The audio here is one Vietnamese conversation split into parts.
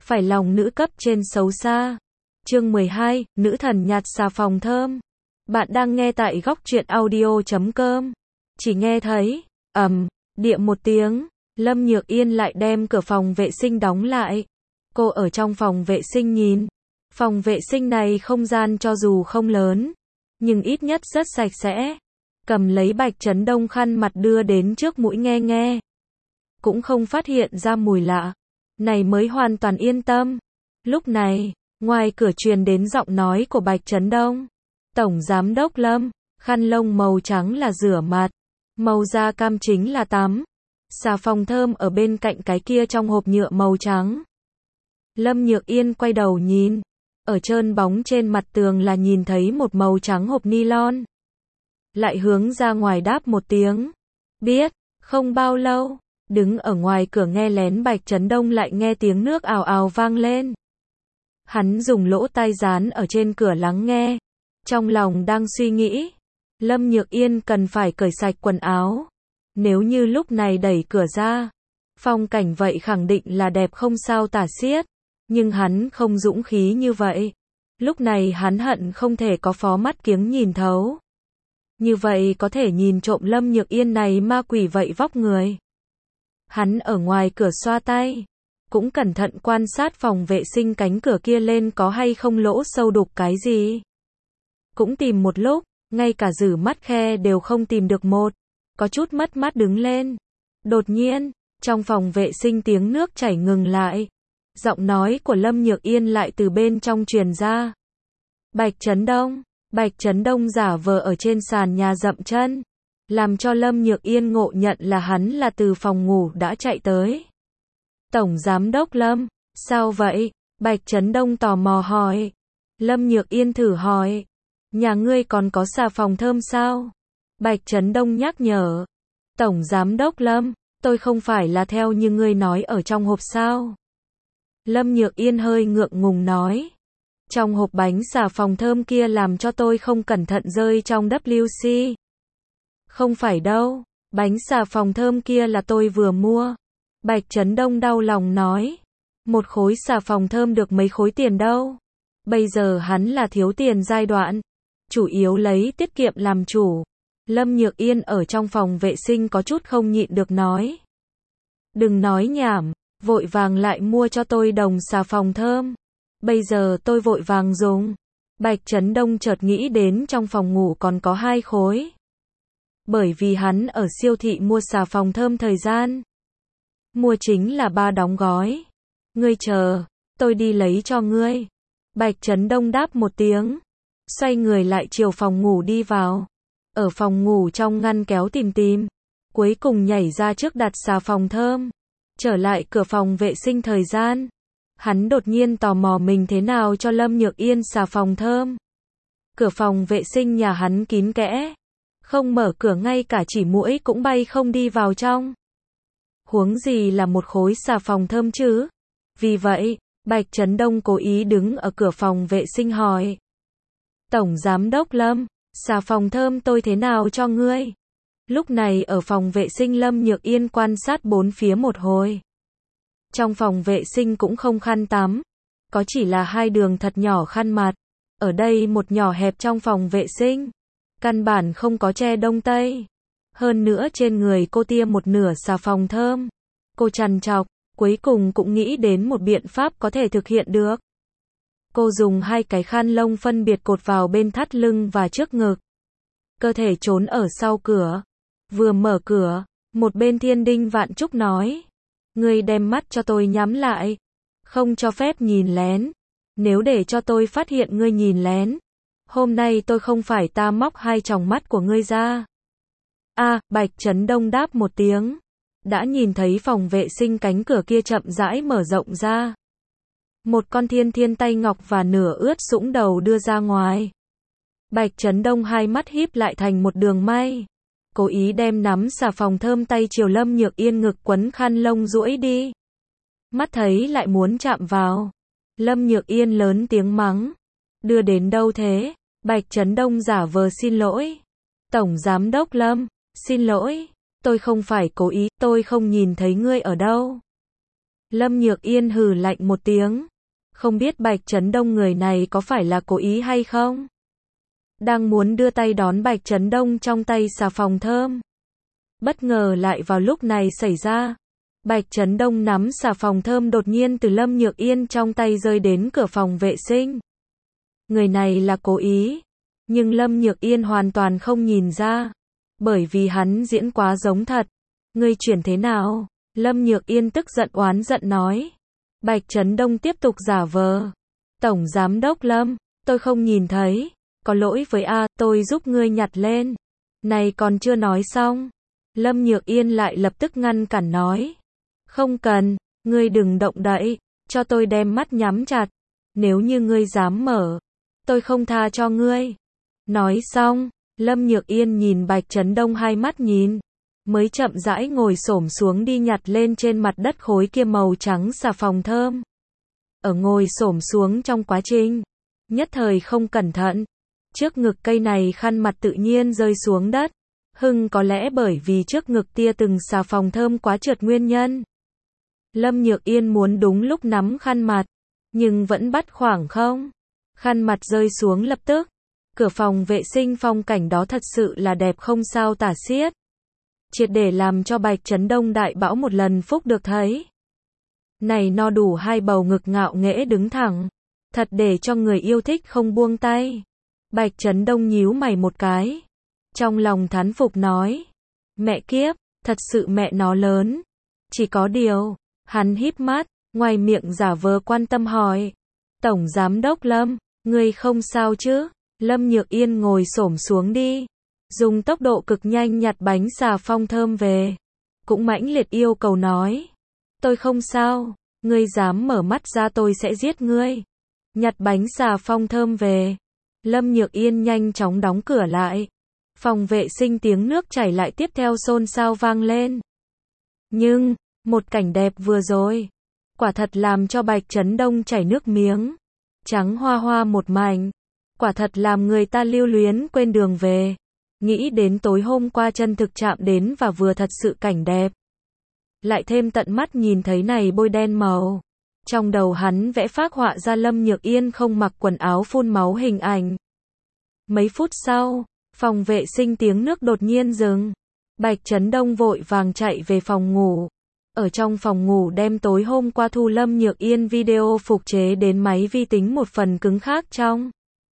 phải lòng nữ cấp trên xấu xa. Chương 12, nữ thần nhặt xà phòng thơm. Bạn đang nghe tại góc truyện audio.com. Chỉ nghe thấy, địa một tiếng, Lâm Nhược Yên lại đem cửa phòng vệ sinh đóng lại. Cô ở trong phòng vệ sinh nhìn. Phòng vệ sinh này không gian cho dù không lớn, nhưng ít nhất rất sạch sẽ. Cầm lấy Bạch Chấn Đông khăn mặt đưa đến trước mũi nghe nghe. Cũng không phát hiện ra mùi lạ. Này mới hoàn toàn yên tâm. Lúc này, ngoài cửa truyền đến giọng nói của Bạch Chấn Đông. Tổng Giám đốc Lâm, khăn lông màu trắng là rửa mặt, màu da cam chính là tắm. Xà phòng thơm ở bên cạnh cái kia trong hộp nhựa màu trắng. Lâm Nhược Yên quay đầu nhìn. Ở trơn bóng trên mặt tường là nhìn thấy một màu trắng hộp nylon. Lại hướng ra ngoài đáp một tiếng. Biết, không bao lâu, đứng ở ngoài cửa nghe lén Bạch Chấn Đông lại nghe tiếng nước ào ào vang lên. Hắn dùng lỗ tai dán ở trên cửa lắng nghe. Trong lòng đang suy nghĩ. Lâm Nhược Yên cần phải cởi sạch quần áo. Nếu như lúc này đẩy cửa ra, phong cảnh vậy khẳng định là đẹp không sao tả xiết. Nhưng hắn không dũng khí như vậy. Lúc này hắn hận không thể có phó mắt kiếng nhìn thấu. Như vậy có thể nhìn trộm Lâm Nhược Yên này ma quỷ vậy vóc người. Hắn ở ngoài cửa xoa tay. Cũng cẩn thận quan sát phòng vệ sinh cánh cửa kia lên có hay không lỗ sâu đục cái gì. Cũng tìm một lúc, ngay cả rử mắt khe đều không tìm được một. Có chút mất mát đứng lên. Đột nhiên, trong phòng vệ sinh tiếng nước chảy ngừng lại. Giọng nói của Lâm Nhược Yên lại từ bên trong truyền ra. Bạch Chấn Đông giả vờ ở trên sàn nhà dậm chân. Làm cho Lâm Nhược Yên ngộ nhận là hắn là từ phòng ngủ đã chạy tới. Tổng Giám đốc Lâm, sao vậy? Bạch Chấn Đông tò mò hỏi. Lâm Nhược Yên thử hỏi. Nhà ngươi còn có xà phòng thơm sao? Bạch Chấn Đông nhắc nhở. Tổng Giám đốc Lâm, tôi không phải là theo như ngươi nói ở trong hộp sao? Lâm Nhược Yên hơi ngượng ngùng nói. Trong hộp bánh xà phòng thơm kia làm cho tôi không cẩn thận rơi trong WC. Không phải đâu, bánh xà phòng thơm kia là tôi vừa mua. Bạch Chấn Đông đau lòng nói. Một khối xà phòng thơm được mấy khối tiền đâu. Bây giờ hắn là thiếu tiền giai đoạn. Chủ yếu lấy tiết kiệm làm chủ. Lâm Nhược Yên ở trong phòng vệ sinh có chút không nhịn được nói. Đừng nói nhảm, vội vàng lại mua cho tôi đồng xà phòng thơm. Bây giờ tôi vội vàng dùng. Bạch Chấn Đông chợt nghĩ đến trong phòng ngủ còn có 2 khối. Bởi vì hắn ở siêu thị mua xà phòng thơm thời gian. Mua chính là 3 đóng gói. Ngươi chờ, tôi đi lấy cho ngươi. Bạch Chấn Đông đáp một tiếng. Xoay người lại chiều phòng ngủ đi vào. Ở phòng ngủ trong ngăn kéo tìm. Cuối cùng nhảy ra trước đặt xà phòng thơm. Trở lại cửa phòng vệ sinh thời gian. Hắn đột nhiên tò mò mình thế nào cho Lâm Nhược Yên xà phòng thơm. Cửa phòng vệ sinh nhà hắn kín kẽ. Không mở cửa ngay cả chỉ muỗi cũng bay không đi vào trong. Huống gì là một khối xà phòng thơm chứ? Vì vậy, Bạch Chấn Đông cố ý đứng ở cửa phòng vệ sinh hỏi. Tổng Giám đốc Lâm, xà phòng thơm tôi thế nào cho ngươi? Lúc này ở phòng vệ sinh Lâm Nhược Yên quan sát bốn phía một hồi. Trong phòng vệ sinh cũng không khăn tắm. Có chỉ là 2 đường thật nhỏ khăn mặt. Ở đây một nhỏ hẹp trong phòng vệ sinh. Căn bản không có che đông tây. Hơn nữa trên người cô tiêm một nửa xà phòng thơm. Cô trằn trọc, cuối cùng cũng nghĩ đến một biện pháp có thể thực hiện được. Cô dùng 2 cái khăn lông phân biệt cột vào bên thắt lưng và trước ngực. Cơ thể trốn ở sau cửa. Vừa mở cửa, một bên Thiên Đinh Vạn Trúc nói. Ngươi đem mắt cho tôi nhắm lại. Không cho phép nhìn lén. Nếu để cho tôi phát hiện ngươi nhìn lén. Hôm nay tôi không phải ta móc 2 tròng mắt của ngươi ra. Bạch Chấn Đông đáp một tiếng. Đã nhìn thấy phòng vệ sinh cánh cửa kia chậm rãi mở rộng ra. Một con thiên tay ngọc và nửa ướt sũng đầu đưa ra ngoài. Bạch Chấn Đông 2 mắt híp lại thành một đường may. Cố ý đem nắm xà phòng thơm tay chiều Lâm Nhược Yên ngực quấn khăn lông duỗi đi. Mắt thấy lại muốn chạm vào. Lâm Nhược Yên lớn tiếng mắng. Đưa đến đâu thế? Bạch Chấn Đông giả vờ xin lỗi. Tổng Giám đốc Lâm, xin lỗi. Tôi không phải cố ý, tôi không nhìn thấy ngươi ở đâu. Lâm Nhược Yên hừ lạnh một tiếng. Không biết Bạch Chấn Đông người này có phải là cố ý hay không? Đang muốn đưa tay đón Bạch Chấn Đông trong tay xà phòng thơm. Bất ngờ lại vào lúc này xảy ra. Bạch Chấn Đông nắm xà phòng thơm đột nhiên từ Lâm Nhược Yên trong tay rơi đến cửa phòng vệ sinh. Người này là cố ý. Nhưng Lâm Nhược Yên hoàn toàn không nhìn ra. Bởi vì hắn diễn quá giống thật. Ngươi chuyển thế nào? Lâm Nhược Yên tức giận oán giận nói. Bạch Chấn Đông tiếp tục giả vờ. Tổng Giám đốc Lâm, tôi không nhìn thấy. Có lỗi với A, tôi giúp ngươi nhặt lên. Này còn chưa nói xong. Lâm Nhược Yên lại lập tức ngăn cản nói. Không cần, ngươi đừng động đậy, cho tôi đem mắt nhắm chặt. Nếu như ngươi dám mở, tôi không tha cho ngươi. Nói xong, Lâm Nhược Yên nhìn Bạch Chấn Đông hai mắt nhìn. Mới chậm rãi ngồi xổm xuống đi nhặt lên trên mặt đất khối kia màu trắng xà phòng thơm. Ở ngồi xổm xuống trong quá trình, nhất thời không cẩn thận. Trước ngực cây này khăn mặt tự nhiên rơi xuống đất. Có lẽ bởi vì trước ngực tia từng xà phòng thơm quá trượt nguyên nhân. Lâm Nhược Yên muốn đúng lúc nắm khăn mặt, nhưng vẫn bắt khoảng không. Khăn mặt rơi xuống lập tức. Cửa phòng vệ sinh phong cảnh đó thật sự là đẹp không sao tả xiết. Triệt để làm cho Bạch Chấn Đông đại bão một lần phúc được thấy. Này no đủ hai bầu ngực ngạo nghễ đứng thẳng. Thật để cho người yêu thích không buông tay. Bạch Chấn Đông nhíu mày một cái. Trong lòng thán phục nói. Mẹ kiếp, thật sự mẹ nó lớn. Chỉ có điều, hắn híp mắt, ngoài miệng giả vờ quan tâm hỏi. Tổng Giám đốc Lâm, ngươi không sao chứ? Lâm Nhược Yên ngồi xổm xuống đi. Dùng tốc độ cực nhanh nhặt bánh xà phòng thơm về. Cũng mãnh liệt yêu cầu nói. Tôi không sao, ngươi dám mở mắt ra tôi sẽ giết ngươi. Nhặt bánh xà phòng thơm về. Lâm Nhược Yên nhanh chóng đóng cửa lại. Phòng vệ sinh tiếng nước chảy lại tiếp theo xôn xao vang lên. Nhưng, một cảnh đẹp vừa rồi. Quả thật làm cho Bạch Chấn Đông chảy nước miếng. Trắng hoa hoa một mảnh. Quả thật làm người ta lưu luyến quên đường về. Nghĩ đến tối hôm qua chân thực chạm đến và vừa thật sự cảnh đẹp. Lại thêm tận mắt nhìn thấy này bôi đen màu. Trong đầu hắn vẽ phác họa ra Lâm Nhược Yên không mặc quần áo phun máu hình ảnh. Mấy phút sau, phòng vệ sinh tiếng nước đột nhiên dừng. Bạch Chấn Đông vội vàng chạy về phòng ngủ. Ở trong phòng ngủ đem tối hôm qua thu Lâm Nhược Yên video phục chế đến máy vi tính một phần cứng khác trong.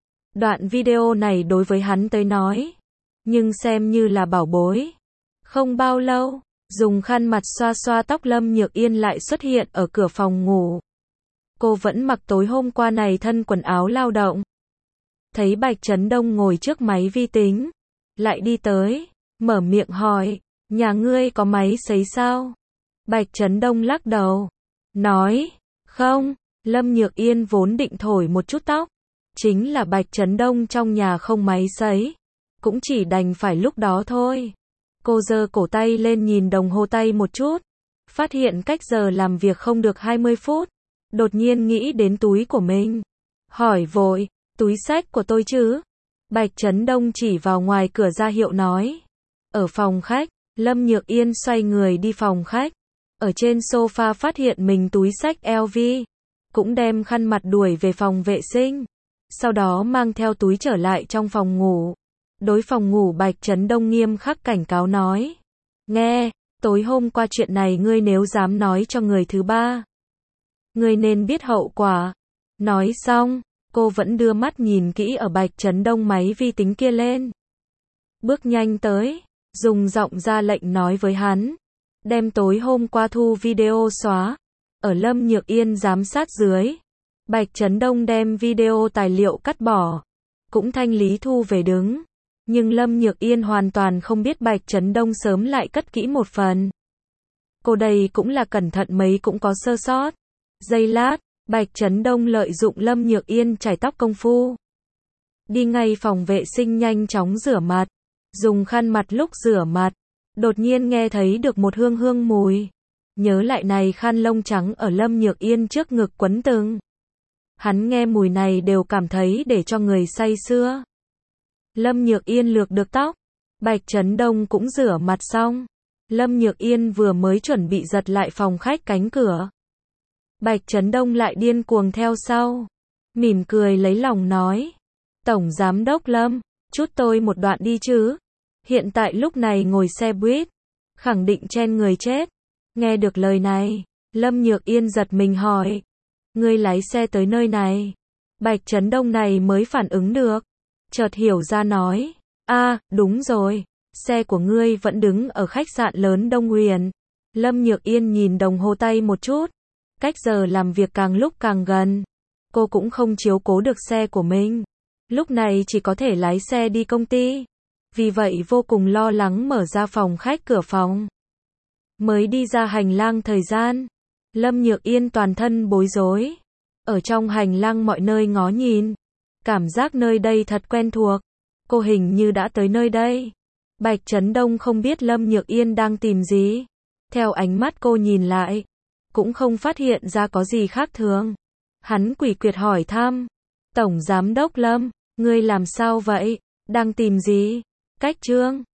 Đoạn video này đối với hắn tới nói. Nhưng xem như là bảo bối. Không bao lâu, dùng khăn mặt xoa xoa tóc Lâm Nhược Yên lại xuất hiện ở cửa phòng ngủ. Cô vẫn mặc tối hôm qua này thân quần áo lao động. Thấy Bạch Chấn Đông ngồi trước máy vi tính. Lại đi tới, mở miệng hỏi, nhà ngươi có máy sấy sao? Bạch Chấn Đông lắc đầu. Nói, không, Lâm Nhược Yên vốn định thổi một chút tóc. Chính là Bạch Chấn Đông trong nhà không máy sấy. Cũng chỉ đành phải lúc đó thôi. Cô giơ cổ tay lên nhìn đồng hồ tay một chút. Phát hiện cách giờ làm việc không được 20 phút. Đột nhiên nghĩ đến túi của mình. Hỏi vội, túi xách của tôi chứ? Bạch Chấn Đông chỉ vào ngoài cửa ra hiệu nói. Ở phòng khách, Lâm Nhược Yên xoay người đi phòng khách. Ở trên sofa phát hiện mình túi xách LV. Cũng đem khăn mặt đuổi về phòng vệ sinh. Sau đó mang theo túi trở lại trong phòng ngủ. Đối phòng ngủ Bạch Chấn Đông nghiêm khắc cảnh cáo nói. Nghe, tối hôm qua chuyện này ngươi nếu dám nói cho người thứ ba. Ngươi nên biết hậu quả. Nói xong, cô vẫn đưa mắt nhìn kỹ ở Bạch Chấn Đông máy vi tính kia lên. Bước nhanh tới, dùng giọng ra lệnh nói với hắn. Đem tối hôm qua thu video xóa. Ở Lâm Nhược Yên giám sát dưới. Bạch Chấn Đông đem video tài liệu cắt bỏ. Cũng thanh lý thu về đứng. Nhưng Lâm Nhược Yên hoàn toàn không biết Bạch Chấn Đông sớm lại cất kỹ một phần. Cô đây cũng là cẩn thận mấy cũng có sơ sót. Giây lát, Bạch Chấn Đông lợi dụng Lâm Nhược Yên chải tóc công phu. Đi ngay phòng vệ sinh nhanh chóng rửa mặt. Dùng khăn mặt lúc rửa mặt. Đột nhiên nghe thấy được một hương hương mùi. Nhớ lại này khăn lông trắng ở Lâm Nhược Yên trước ngực quấn từng. Hắn nghe mùi này đều cảm thấy để cho người say sưa. Lâm Nhược Yên lược được tóc. Bạch Chấn Đông cũng rửa mặt xong. Lâm Nhược Yên vừa mới chuẩn bị giật lại phòng khách cánh cửa. Bạch Chấn Đông lại điên cuồng theo sau. Mỉm cười lấy lòng nói. Tổng Giám đốc Lâm, chút tôi một đoạn đi chứ. Hiện tại lúc này ngồi xe buýt, khẳng định chen người chết. Nghe được lời này, Lâm Nhược Yên giật mình hỏi. Ngươi lái xe tới nơi này. Bạch Chấn Đông này mới phản ứng được. Chợt hiểu ra nói. Đúng rồi. Xe của ngươi vẫn đứng ở khách sạn lớn Đông Huyền. Lâm Nhược Yên nhìn đồng hồ tay một chút. Cách giờ làm việc càng lúc càng gần. Cô cũng không chiếu cố được xe của mình. Lúc này chỉ có thể lái xe đi công ty. Vì vậy vô cùng lo lắng mở ra phòng khách cửa phòng. Mới đi ra hành lang thời gian. Lâm Nhược Yên toàn thân bối rối. Ở trong hành lang mọi nơi ngó nhìn. Cảm giác nơi đây thật quen thuộc. Cô hình như đã tới nơi đây. Bạch Chấn Đông không biết Lâm Nhược Yên đang tìm gì. Theo ánh mắt cô nhìn lại, cũng không phát hiện ra có gì khác thường. Hắn quỷ quyệt hỏi thăm. Tổng Giám đốc Lâm, ngươi làm sao vậy? Đang tìm gì? Cách Trương